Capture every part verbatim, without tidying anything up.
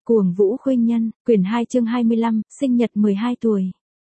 Cuồng Vũ Khuynh Nhân, quyển hai chương hai mươi lăm, sinh nhật mười hai tuổi.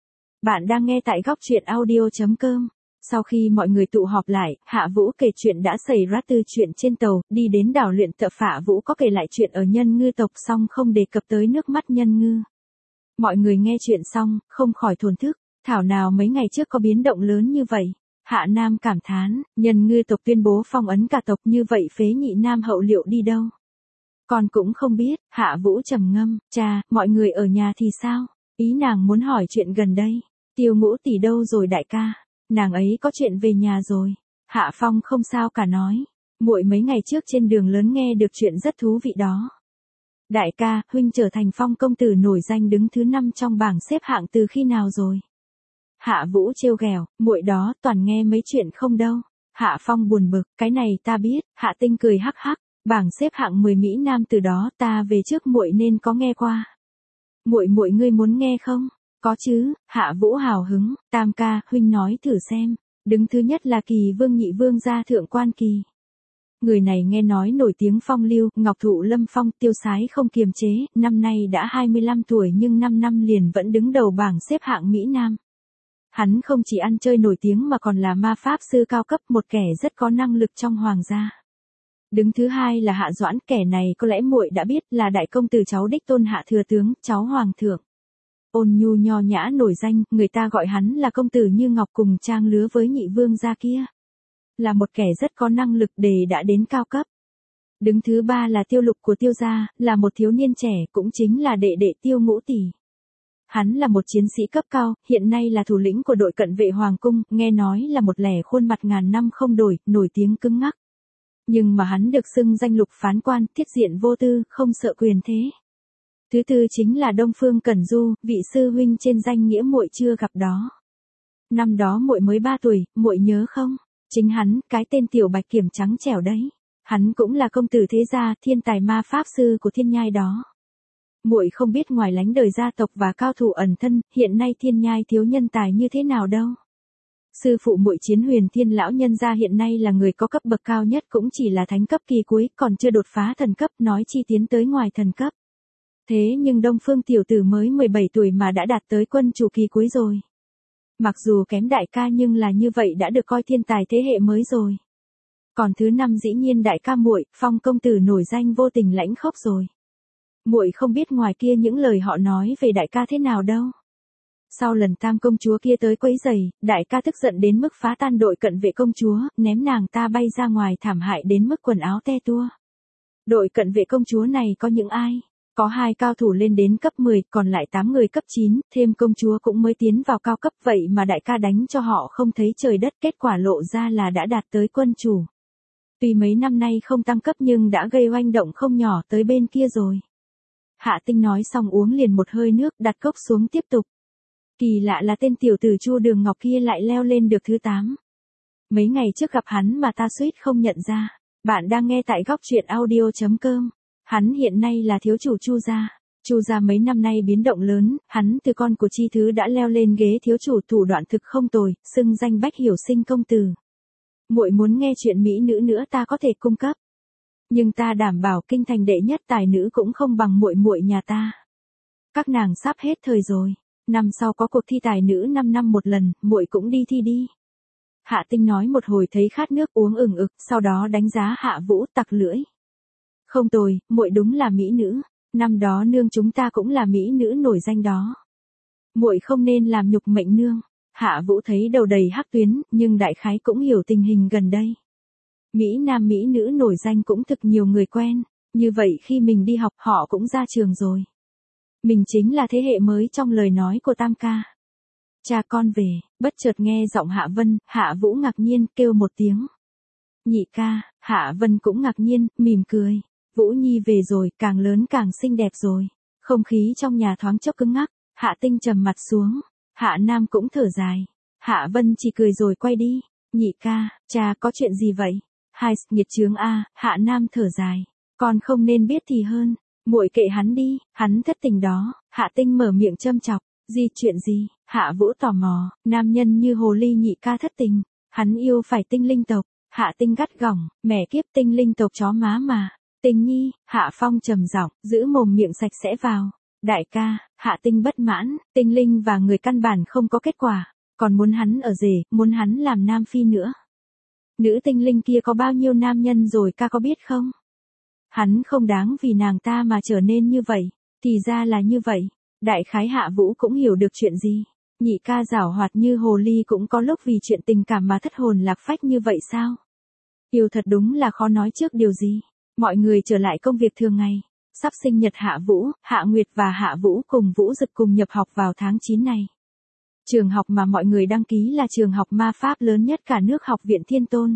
Bạn đang nghe tại góc truyện audio chấm com. Sau khi mọi người tụ họp lại, Hạ Vũ kể chuyện đã xảy ra từ chuyện trên tàu, đi đến đảo luyện tập. Hạ Vũ có kể lại chuyện ở Nhân Ngư tộc xong không đề cập tới nước mắt Nhân Ngư. Mọi người nghe chuyện xong, không khỏi thổn thức, thảo nào mấy ngày trước có biến động lớn như vậy. Hạ Nam cảm thán, Nhân Ngư tộc tuyên bố phong ấn cả tộc, như vậy phế nhị nam hậu liệu đi đâu? Con cũng không biết. Hạ Vũ trầm ngâm, cha, mọi người ở nhà thì sao? Ý nàng muốn hỏi chuyện gần đây. Tiêu Ngũ tỷ đâu rồi đại ca? Nàng ấy có chuyện về nhà rồi. Hạ Phong không sao cả nói, muội mấy ngày trước trên đường lớn nghe được chuyện rất thú vị đó. Đại ca, huynh trở thành Phong công tử nổi danh đứng thứ năm trong bảng xếp hạng từ khi nào rồi? Hạ Vũ trêu ghẹo, muội đó toàn nghe mấy chuyện không đâu. Hạ Phong buồn bực, cái này ta biết. Hạ Tinh cười hắc hắc, bảng xếp hạng mười Mỹ Nam từ đó ta về trước muội nên có nghe qua. Muội muội ngươi muốn nghe không? Có chứ. Hạ Vũ hào hứng, tam ca, huynh nói thử xem. Đứng thứ nhất là Kỳ Vương nhị vương gia Thượng Quan Kỳ. Người này nghe nói nổi tiếng phong lưu, ngọc thụ lâm phong, tiêu sái không kiềm chế, năm nay đã hai mươi lăm tuổi nhưng năm năm liền vẫn đứng đầu bảng xếp hạng Mỹ Nam. Hắn không chỉ ăn chơi nổi tiếng mà còn là ma pháp sư cao cấp, một kẻ rất có năng lực trong hoàng gia. Đứng thứ hai là Hạ Doãn, kẻ này có lẽ muội đã biết, là đại công tử cháu đích tôn Hạ thừa tướng, cháu hoàng thượng. Ôn nhu nho nhã nổi danh, người ta gọi hắn là công tử như ngọc, cùng trang lứa với nhị vương gia kia. Là một kẻ rất có năng lực, đề đã đến cao cấp. Đứng thứ ba là Tiêu Lục của Tiêu gia, là một thiếu niên trẻ, cũng chính là đệ đệ Tiêu Ngũ tỷ. Hắn là một chiến sĩ cấp cao, hiện nay là thủ lĩnh của đội cận vệ hoàng cung, nghe nói là một lẻ khuôn mặt ngàn năm không đổi, nổi tiếng cứng ngắc. Nhưng mà hắn được xưng danh lục phán quan, thiết diện vô tư, không sợ quyền thế. Thứ tư chính là Đông Phương Cẩn Du, vị sư huynh trên danh nghĩa muội chưa gặp đó. Năm đó muội mới ba tuổi, muội nhớ không? Chính hắn, cái tên tiểu bạch kiểm trắng trẻo đấy. Hắn cũng là công tử thế gia, thiên tài ma pháp sư của Thiên Nhai đó. Muội không biết ngoài lánh đời gia tộc và cao thủ ẩn thân, hiện nay Thiên Nhai thiếu nhân tài như thế nào đâu. Sư phụ muội Chiến Huyền Thiên lão nhân gia hiện nay là người có cấp bậc cao nhất, cũng chỉ là thánh cấp kỳ cuối, còn chưa đột phá thần cấp, nói chi tiến tới ngoài thần cấp. Thế nhưng Đông Phương tiểu tử mới mười bảy tuổi mà đã đạt tới quân chủ kỳ cuối rồi. Mặc dù kém đại ca nhưng là như vậy đã được coi thiên tài thế hệ mới rồi. Còn thứ năm dĩ nhiên đại ca muội, Phong công tử nổi danh vô tình lãnh khốc rồi. Muội không biết ngoài kia những lời họ nói về đại ca thế nào đâu. Sau lần tam công chúa kia tới quấy rầy, đại ca tức giận đến mức phá tan đội cận vệ công chúa, ném nàng ta bay ra ngoài, thảm hại đến mức quần áo te tua. Đội cận vệ công chúa này có những ai? Có hai cao thủ lên đến cấp mười, còn lại tám người cấp chín, thêm công chúa cũng mới tiến vào cao cấp, vậy mà đại ca đánh cho họ không thấy trời đất, kết quả lộ ra là đã đạt tới quân chủ. Tuy mấy năm nay không tăng cấp nhưng đã gây oanh động không nhỏ tới bên kia rồi. Hạ Tinh nói xong uống liền một hơi nước, đặt cốc xuống tiếp tục. Kỳ lạ là tên tiểu tử Chu Đường Ngọc kia lại leo lên được thứ tám. Mấy ngày trước gặp hắn mà ta suýt không nhận ra. Bạn đang nghe tại góc truyện audio chấm com. Hắn hiện nay là thiếu chủ Chu gia. Chu gia mấy năm nay biến động lớn, hắn từ con của Chi Thứ đã leo lên ghế thiếu chủ, thủ đoạn thực không tồi, xưng danh Bách Hiểu Sinh công tử. Muội muốn nghe chuyện mỹ nữ nữa ta có thể cung cấp. Nhưng ta đảm bảo kinh thành đệ nhất tài nữ cũng không bằng muội muội nhà ta. Các nàng sắp hết thời rồi. Năm sau có cuộc thi tài nữ năm năm một lần, muội cũng đi thi đi. Hạ Tinh nói một hồi thấy khát nước uống ửng ực, sau đó đánh giá Hạ Vũ tặc lưỡi. Không tồi, muội đúng là mỹ nữ, năm đó nương chúng ta cũng là mỹ nữ nổi danh đó. Muội không nên làm nhục mệnh nương. Hạ Vũ thấy đầu đầy hắc tuyến, nhưng đại khái cũng hiểu tình hình gần đây. Mỹ nam mỹ nữ nổi danh cũng thực nhiều người quen, như vậy khi mình đi học họ cũng ra trường rồi. Mình chính là thế hệ mới trong lời nói của tam ca. Cha con về, bất chợt nghe giọng Hạ Vân, Hạ Vũ ngạc nhiên kêu một tiếng. Nhị ca. Hạ Vân cũng ngạc nhiên, mỉm cười. Vũ Nhi về rồi, càng lớn càng xinh đẹp rồi. Không khí trong nhà thoáng chốc cứng ngắc, Hạ Tinh trầm mặt xuống. Hạ Nam cũng thở dài. Hạ Vân chỉ cười rồi quay đi. Nhị ca, cha có chuyện gì vậy? Hai nghiệt chướng a. Hạ Nam thở dài. Con không nên biết thì hơn. Muội kệ hắn đi, hắn thất tình đó. Hạ Tinh mở miệng châm chọc. Gì chuyện gì? Hạ Vũ tò mò. Nam nhân như hồ ly nhị ca thất tình. Hắn yêu phải tinh linh tộc. Hạ Tinh gắt gỏng. Mẹ kiếp tinh linh tộc chó má mà. Tình nhi, Hạ Phong trầm giọng, giữ mồm miệng sạch sẽ vào. Đại ca, Hạ Tinh bất mãn, tinh linh và người căn bản không có kết quả, còn muốn hắn ở rể, muốn hắn làm nam phi nữa. Nữ tinh linh kia có bao nhiêu nam nhân rồi ca có biết không? Hắn không đáng vì nàng ta mà trở nên như vậy, thì ra là như vậy. Đại khái Hạ Vũ cũng hiểu được chuyện gì. Nhị ca giảo hoạt như hồ ly cũng có lúc vì chuyện tình cảm mà thất hồn lạc phách như vậy sao? Yêu thật đúng là khó nói trước điều gì. Mọi người trở lại công việc thường ngày. Sắp sinh nhật Hạ Vũ, Hạ Nguyệt và Hạ Vũ cùng Vũ Dực cùng nhập học vào tháng chín này. Trường học mà mọi người đăng ký là trường học ma pháp lớn nhất cả nước, Học viện Thiên Tôn.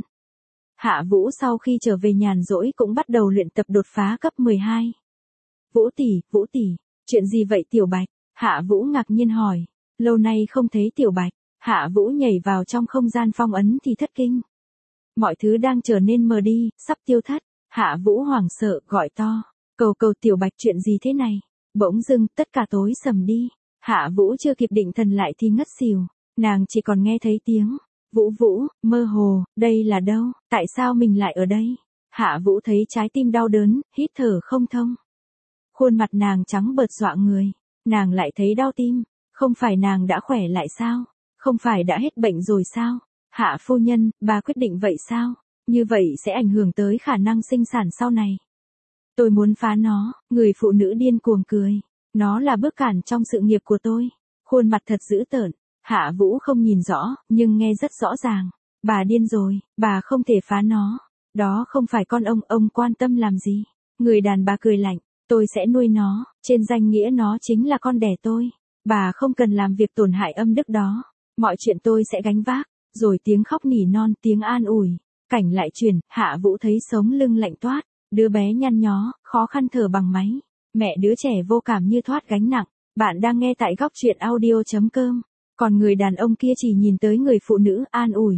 Hạ Vũ sau khi trở về nhàn rỗi cũng bắt đầu luyện tập đột phá cấp mười hai. Vũ tỷ, Vũ tỷ, chuyện gì vậy Tiểu Bạch? Hạ Vũ ngạc nhiên hỏi. Lâu nay không thấy Tiểu Bạch. Hạ Vũ nhảy vào trong không gian phong ấn thì thất kinh. Mọi thứ đang trở nên mờ đi, sắp tiêu thất. Hạ Vũ hoảng sợ gọi to. Cầu cầu Tiểu Bạch, chuyện gì thế này? Bỗng dưng tất cả tối sầm đi. Hạ Vũ chưa kịp định thần lại thì ngất xỉu. Nàng chỉ còn nghe thấy tiếng. Vũ Vũ, mơ hồ, đây là đâu? Tại sao mình lại ở đây? Hạ Vũ thấy trái tim đau đớn, hít thở không thông. Khuôn mặt nàng trắng bợt dọa người. Nàng lại thấy đau tim. Không phải nàng đã khỏe lại sao? Không phải đã hết bệnh rồi sao? Hạ phu nhân, bà quyết định vậy sao? Như vậy sẽ ảnh hưởng tới khả năng sinh sản sau này. Tôi muốn phá nó. Người phụ nữ điên cuồng cười. Nó là bước cản trong sự nghiệp của tôi. Khuôn mặt thật dữ tợn. Hạ Vũ không nhìn rõ, nhưng nghe rất rõ ràng. Bà điên rồi, bà không thể phá nó. Đó không phải con ông, ông quan tâm làm gì? Người đàn bà cười lạnh. Tôi sẽ nuôi nó, trên danh nghĩa nó chính là con đẻ tôi. Bà không cần làm việc tổn hại âm đức đó. Mọi chuyện tôi sẽ gánh vác. Rồi tiếng khóc nỉ non, tiếng an ủi. Cảnh lại chuyển, Hạ Vũ thấy sống lưng lạnh toát. Đứa bé nhăn nhó, khó khăn thở bằng máy. Mẹ đứa trẻ vô cảm như thoát gánh nặng. Bạn đang nghe tại góc truyện audio chấm com. Còn người đàn ông kia chỉ nhìn tới người phụ nữ an ủi.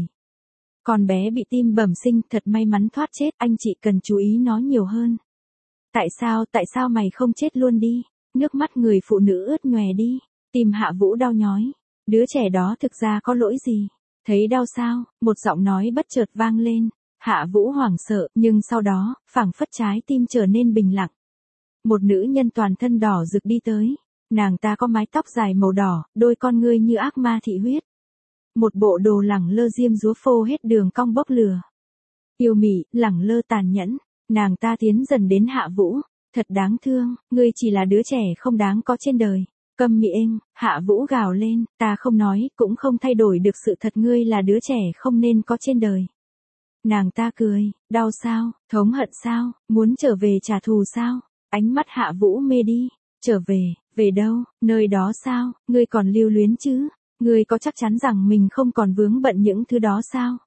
Con bé bị tim bẩm sinh, thật may mắn thoát chết, anh chị cần chú ý nó nhiều hơn. Tại sao, tại sao mày không chết luôn đi? Nước mắt người phụ nữ ướt nhòe đi. Tim Hạ Vũ đau nhói. Đứa trẻ đó thực ra có lỗi gì? Thấy đau sao? Một giọng nói bất chợt vang lên. Hạ Vũ hoảng sợ, nhưng sau đó, phảng phất trái tim trở nên bình lặng. Một nữ nhân toàn thân đỏ rực đi tới. Nàng ta có mái tóc dài màu đỏ, đôi con ngươi như ác ma thị huyết. Một bộ đồ lẳng lơ diêm dúa phô hết đường cong bốc lửa. Yêu mị, lẳng lơ tàn nhẫn. Nàng ta tiến dần đến Hạ Vũ. Thật đáng thương, ngươi chỉ là đứa trẻ không đáng có trên đời. Câm miệng, Hạ Vũ gào lên, ta không nói, cũng không thay đổi được sự thật, ngươi là đứa trẻ không nên có trên đời. Nàng ta cười, đau sao, thống hận sao, muốn trở về trả thù sao? Ánh mắt Hạ Vũ mê đi. Trở về, về đâu, nơi đó sao, ngươi còn lưu luyến chứ? Ngươi có chắc chắn rằng mình không còn vướng bận những thứ đó sao?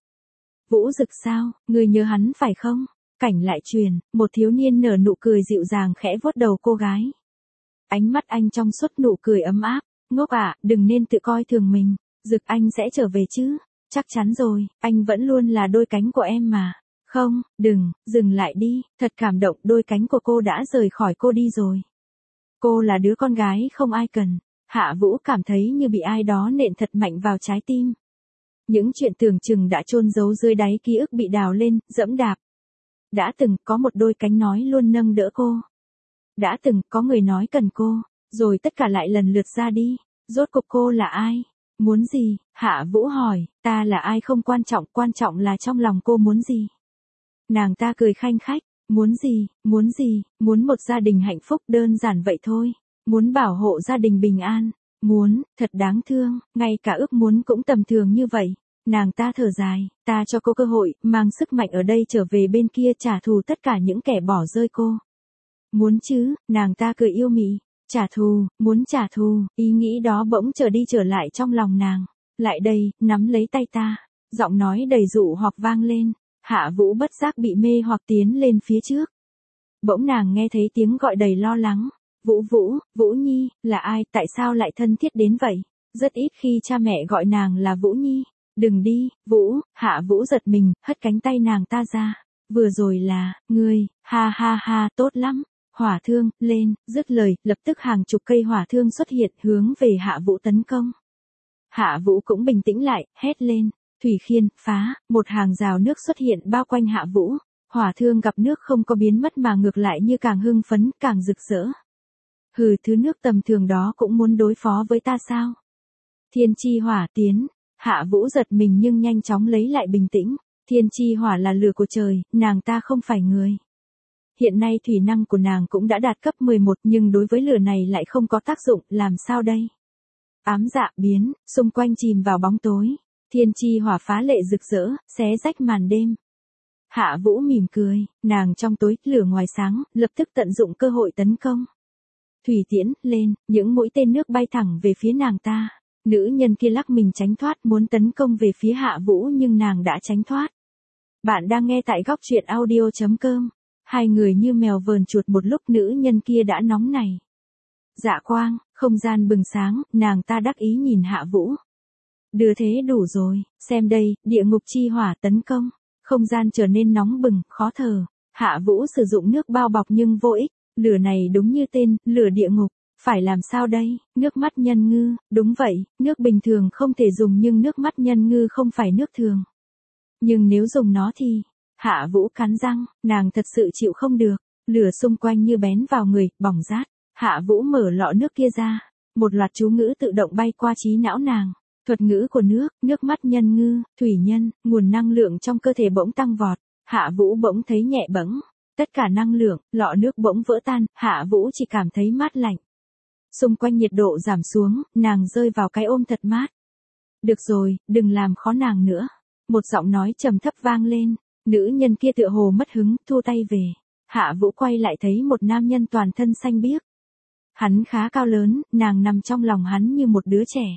Vũ Dực sao, ngươi nhớ hắn phải không? Cảnh lại truyền, một thiếu niên nở nụ cười dịu dàng khẽ vuốt đầu cô gái. Ánh mắt anh trong suốt nụ cười ấm áp. Ngốc ạ, đừng nên tự coi thường mình. Dực anh sẽ trở về chứ? Chắc chắn rồi, anh vẫn luôn là đôi cánh của em mà. Không, đừng, dừng lại đi, thật cảm động, đôi cánh của cô đã rời khỏi cô đi rồi. Cô là đứa con gái không ai cần. Hạ Vũ cảm thấy như bị ai đó nện thật mạnh vào trái tim. Những chuyện tưởng chừng đã chôn giấu dưới đáy ký ức bị đào lên, dẫm đạp. Đã từng có một đôi cánh nói luôn nâng đỡ cô. Đã từng có người nói cần cô, rồi tất cả lại lần lượt ra đi. Rốt cuộc cô là ai? Muốn gì? Hạ Vũ hỏi, ta là ai không quan trọng, quan trọng là trong lòng cô muốn gì? Nàng ta cười khanh khách, muốn gì, muốn gì, muốn một gia đình hạnh phúc, đơn giản vậy thôi. Muốn bảo hộ gia đình bình an, muốn, thật đáng thương, ngay cả ước muốn cũng tầm thường như vậy. Nàng ta thở dài, ta cho cô cơ hội, mang sức mạnh ở đây trở về bên kia trả thù tất cả những kẻ bỏ rơi cô. Muốn chứ, nàng ta cười yêu mị. Trả thù, muốn trả thù, ý nghĩ đó bỗng trở đi trở lại trong lòng nàng. Lại đây, nắm lấy tay ta. Giọng nói đầy dụ hoặc vang lên. Hạ Vũ bất giác bị mê hoặc tiến lên phía trước. Bỗng nàng nghe thấy tiếng gọi đầy lo lắng. Vũ Vũ, Vũ Nhi, là ai, tại sao lại thân thiết đến vậy? Rất ít khi cha mẹ gọi nàng là Vũ Nhi. Đừng đi, Vũ, Hạ Vũ giật mình, hất cánh tay nàng ta ra. Vừa rồi là, ngươi, ha ha ha, tốt lắm. Hỏa thương, lên, dứt lời, lập tức hàng chục cây hỏa thương xuất hiện hướng về Hạ Vũ tấn công. Hạ Vũ cũng bình tĩnh lại, hét lên, thủy khiên, phá, một hàng rào nước xuất hiện bao quanh Hạ Vũ. Hỏa thương gặp nước không có biến mất mà ngược lại như càng hưng phấn, càng rực rỡ. Hừ, thứ nước tầm thường đó cũng muốn đối phó với ta sao? Thiên chi hỏa tiến, Hạ Vũ giật mình nhưng nhanh chóng lấy lại bình tĩnh. Thiên chi hỏa là lửa của trời, nàng ta không phải người. Hiện nay thủy năng của nàng cũng đã đạt cấp mười một nhưng đối với lửa này lại không có tác dụng, làm sao đây? Ám dạ biến, xung quanh chìm vào bóng tối. Thiên chi hỏa phá lệ rực rỡ, xé rách màn đêm. Hạ Vũ mỉm cười, nàng trong tối, lửa ngoài sáng, lập tức tận dụng cơ hội tấn công. Thủy tiễn, lên, những mũi tên nước bay thẳng về phía nàng ta. Nữ nhân kia lắc mình tránh thoát muốn tấn công về phía Hạ Vũ nhưng nàng đã tránh thoát. Bạn đang nghe tại góc truyện audio chấm com. Hai người như mèo vờn chuột một lúc nữ nhân kia đã nóng này. Dạ quang, không gian bừng sáng, nàng ta đắc ý nhìn Hạ Vũ. Đưa thế đủ rồi, xem đây, địa ngục chi hỏa tấn công. Không gian trở nên nóng bừng, khó thở. Hạ Vũ sử dụng nước bao bọc nhưng vô ích. Lửa này đúng như tên, lửa địa ngục. Phải làm sao đây? Nước mắt nhân ngư, đúng vậy, nước bình thường không thể dùng nhưng nước mắt nhân ngư không phải nước thường. Nhưng nếu dùng nó thì... Hạ Vũ cắn răng, nàng thật sự chịu không được. Lửa xung quanh như bén vào người, bỏng rát. Hạ Vũ mở lọ nước kia ra. Một loạt chú ngữ tự động bay qua trí não nàng. Thuật ngữ của nước, nước mắt nhân ngư, thủy nhân, nguồn năng lượng trong cơ thể bỗng tăng vọt. Hạ Vũ bỗng thấy nhẹ bẫng. Tất cả năng lượng, lọ nước bỗng vỡ tan, Hạ Vũ chỉ cảm thấy mát lạnh. Xung quanh nhiệt độ giảm xuống, nàng rơi vào cái ôm thật mát. Được rồi, đừng làm khó nàng nữa. Một giọng nói trầm thấp vang lên, nữ nhân kia tựa hồ mất hứng, thu tay về. Hạ Vũ quay lại thấy một nam nhân toàn thân xanh biếc. Hắn khá cao lớn, nàng nằm trong lòng hắn như một đứa trẻ.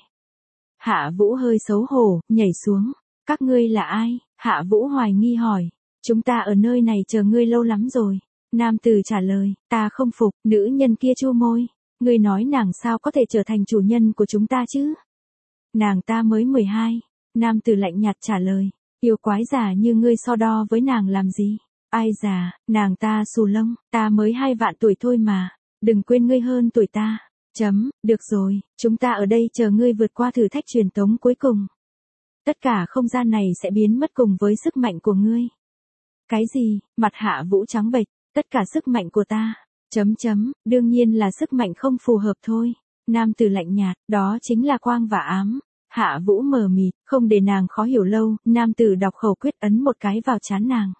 Hạ Vũ hơi xấu hổ, nhảy xuống. Các ngươi là ai? Hạ Vũ hoài nghi hỏi. Chúng ta ở nơi này chờ ngươi lâu lắm rồi. Nam tử trả lời, ta không phục, nữ nhân kia chu môi. Ngươi nói nàng sao có thể trở thành chủ nhân của chúng ta chứ? Nàng ta mới mười hai. Nam tử lạnh nhạt trả lời, yêu quái già như ngươi so đo với nàng làm gì? Ai già, nàng ta xù lông, ta mới hai vạn tuổi thôi mà. Đừng quên ngươi hơn tuổi ta. Chấm, được rồi, chúng ta ở đây chờ ngươi vượt qua thử thách truyền tống cuối cùng. Tất cả không gian này sẽ biến mất cùng với sức mạnh của ngươi. Cái gì? Mặt Hạ Vũ trắng bệch, tất cả sức mạnh của ta. Chấm chấm, đương nhiên là sức mạnh không phù hợp thôi. Nam tử lạnh nhạt, đó chính là quang và ám. Hạ Vũ mờ mịt, không để nàng khó hiểu lâu, nam tử đọc khẩu quyết ấn một cái vào trán nàng.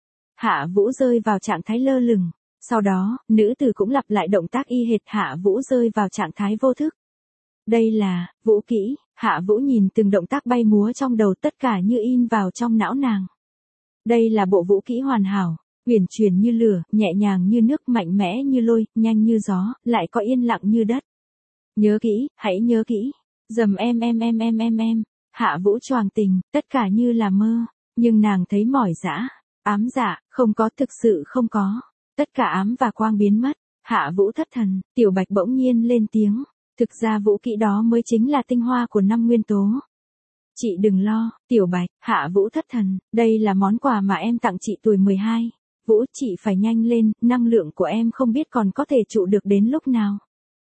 Hạ Vũ rơi vào trạng thái lơ lửng. Sau đó, nữ tử cũng lặp lại động tác y hệt, Hạ Vũ rơi vào trạng thái vô thức. Đây là, vũ kỹ, Hạ Vũ nhìn từng động tác bay múa trong đầu tất cả như in vào trong não nàng. Đây là bộ vũ kỹ hoàn hảo. Uyển chuyển như lửa, nhẹ nhàng như nước, mạnh mẽ như lôi, nhanh như gió, lại có yên lặng như đất. Nhớ kỹ, hãy nhớ kỹ. Dầm em em em em em em. Hạ Vũ choàng tình, tất cả như là mơ. Nhưng nàng thấy mỏi dã. Ám dạ, không có, thực sự không có. Tất cả ám và quang biến mất. Hạ Vũ thất thần, Tiểu Bạch bỗng nhiên lên tiếng. Thực ra vũ kỹ đó mới chính là tinh hoa của năm nguyên tố. Chị đừng lo, Tiểu Bạch. Hạ Vũ thất thần, đây là món quà mà em tặng chị tuổi mười hai. Vũ, chị phải nhanh lên, năng lượng của em không biết còn có thể trụ được đến lúc nào.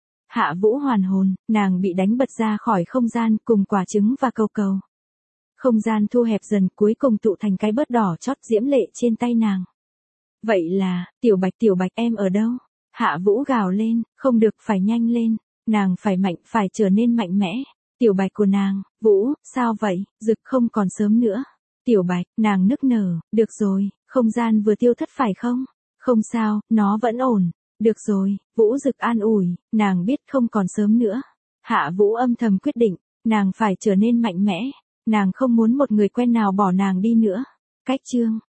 Hạ Vũ hoàn hồn, nàng bị đánh bật ra khỏi không gian cùng quả trứng và cầu cầu. Không gian thu hẹp dần, cuối cùng tụ thành cái bớt đỏ chót diễm lệ trên tay nàng. Vậy là, Tiểu Bạch Tiểu Bạch em ở đâu? Hạ Vũ gào lên, không được, phải nhanh lên, nàng phải mạnh, phải trở nên mạnh mẽ. Tiểu Bạch của nàng, Vũ, sao vậy, Dực không còn sớm nữa. Tiểu Bạch, nàng nức nở, được rồi, không gian vừa tiêu thất phải không? Không sao, nó vẫn ổn. Được rồi, Vũ Dực an ủi, nàng biết không còn sớm nữa. Hạ Vũ âm thầm quyết định, nàng phải trở nên mạnh mẽ. Nàng không muốn một người quen nào bỏ nàng đi nữa. Cách chương